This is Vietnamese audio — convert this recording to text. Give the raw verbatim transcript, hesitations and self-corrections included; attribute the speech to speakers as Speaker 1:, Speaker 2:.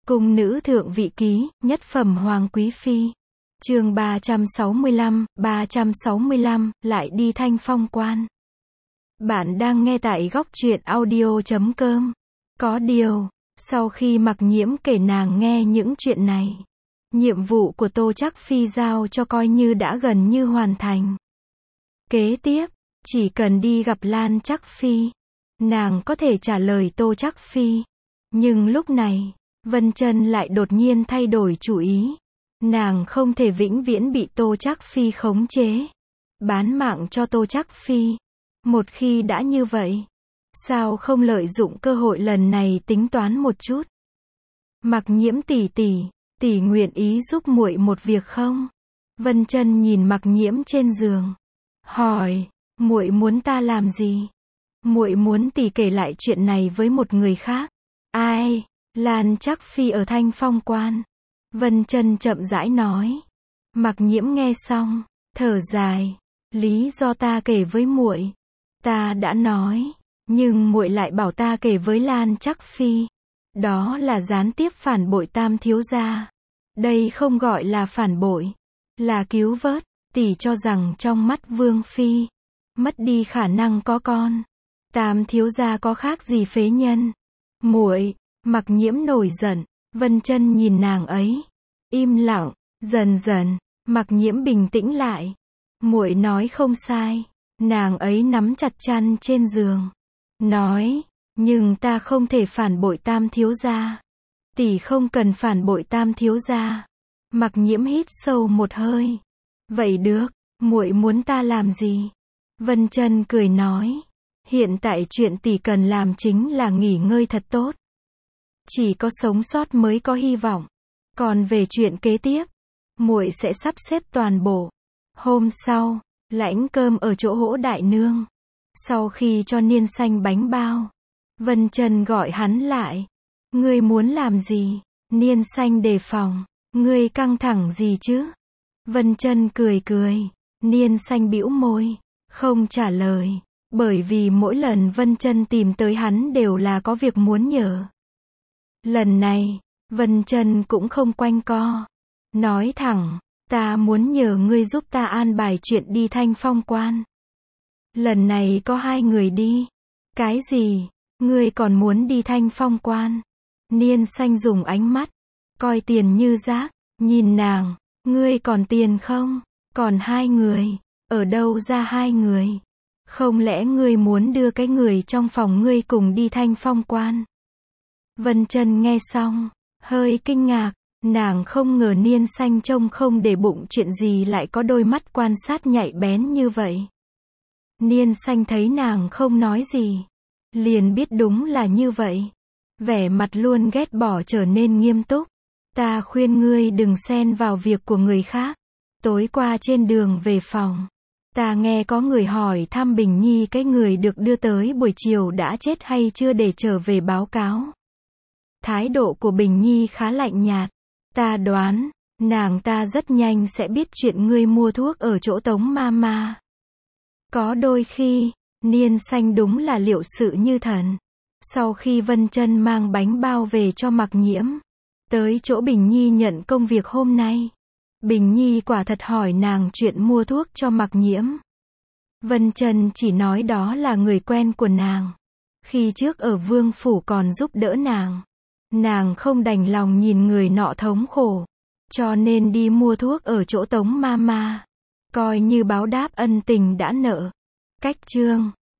Speaker 1: Cung nữ thượng vị ký, nhất phẩm hoàng quý phi. Chương ba trăm sáu mươi lăm, ba trăm sáu mươi lăm, lại đi Thanh Phong quan. Bạn đang nghe tại góc truyện audio chấm com. Có điều, sau khi Mặc Nhiễm kể nàng nghe những chuyện này, nhiệm vụ của Tô Trác Phi giao cho coi như đã gần như hoàn thành. Kế tiếp, chỉ cần đi gặp Lan Trác Phi, nàng có thể trả lời Tô Trác Phi. Nhưng lúc này, Vân Chân lại đột nhiên thay đổi chủ ý. Nàng không thể vĩnh viễn bị Tô Trác Phi khống chế, bán mạng cho Tô Trác Phi. Một khi đã như vậy, sao không lợi dụng cơ hội lần này tính toán một chút? Mặc Nhiễm tỷ tỷ, tỷ nguyện ý giúp muội một việc không? Vân Chân nhìn Mặc Nhiễm trên giường, hỏi, muội muốn ta làm gì? Muội muốn tỷ kể lại chuyện này với một người khác. Ai? Lan Trác Phi ở Thanh Phong quan. Vân Chân chậm rãi nói. Mặc Nhiễm nghe xong, thở dài, lý do ta kể với muội, ta đã nói, nhưng muội lại bảo ta kể với Lan Trác Phi. Đó là gián tiếp phản bội Tam thiếu gia. Đây không gọi là phản bội, là cứu vớt. Tỷ cho rằng trong mắt Vương phi, mất đi khả năng có con, Tam thiếu gia có khác gì phế nhân? Muội, Mặc Nhiễm nổi giận. Vân Chân nhìn nàng ấy, im lặng. Dần dần, Mặc Nhiễm bình tĩnh lại. Muội nói không sai. Nàng ấy nắm chặt chăn trên giường, nói, nhưng ta không thể phản bội Tam thiếu gia. Tỷ không cần phản bội Tam thiếu gia. Mặc Nhiễm hít sâu một hơi. Vậy được, muội muốn ta làm gì? Vân Chân cười nói, hiện tại chuyện tỷ cần làm chính là nghỉ ngơi thật tốt. Chỉ có sống sót mới có hy vọng. Còn về chuyện kế tiếp, muội sẽ sắp xếp toàn bộ. Hôm sau, lãnh cơm ở chỗ Hỗ đại nương. Sau khi cho Niên Xanh bánh bao, Vân Chân gọi hắn lại. Ngươi muốn làm gì? Niên Xanh đề phòng. Ngươi căng thẳng gì chứ? Vân Chân cười cười. Niên Xanh bĩu môi, không trả lời. Bởi vì mỗi lần Vân Chân tìm tới hắn đều là có việc muốn nhờ. Lần này, Vân Chân cũng không quanh co. Nói thẳng, ta muốn nhờ ngươi giúp ta an bài chuyện đi Thanh Phong quan. Lần này có hai người đi. Cái gì? Ngươi còn muốn đi Thanh Phong quan? Niên Xanh dùng ánh mắt, coi tiền như rác, nhìn nàng. Ngươi còn tiền không? Còn hai người. Ở đâu ra hai người? Không lẽ ngươi muốn đưa cái người trong phòng ngươi cùng đi Thanh Phong quan? Vân Chân nghe xong, hơi kinh ngạc. Nàng không ngờ Niên Xanh trông không để bụng chuyện gì lại có đôi mắt quan sát nhạy bén như vậy. Niên Xanh thấy nàng không nói gì, liền biết đúng là như vậy. Vẻ mặt luôn ghét bỏ trở nên nghiêm túc. Ta khuyên ngươi đừng xen vào việc của người khác. Tối qua trên đường về phòng, ta nghe có người hỏi thăm Bình Nhi cái người được đưa tới buổi chiều đã chết hay chưa để trở về báo cáo. Thái độ của Bình Nhi khá lạnh nhạt. Ta đoán, nàng ta rất nhanh sẽ biết chuyện ngươi mua thuốc ở chỗ Tống Mama. Có đôi khi, Niên Xanh đúng là liệu sự như thần. Sau khi Vân Chân mang bánh bao về cho Mặc Nhiễm, tới chỗ Bình Nhi nhận công việc hôm nay, Bình Nhi quả thật hỏi nàng chuyện mua thuốc cho Mặc Nhiễm. Vân Chân chỉ nói đó là người quen của nàng. Khi trước ở Vương phủ còn giúp đỡ nàng. Nàng không đành lòng nhìn người nọ thống khổ, cho nên đi mua thuốc ở chỗ Tống Mama, coi như báo đáp ân tình đã nợ. Cách chương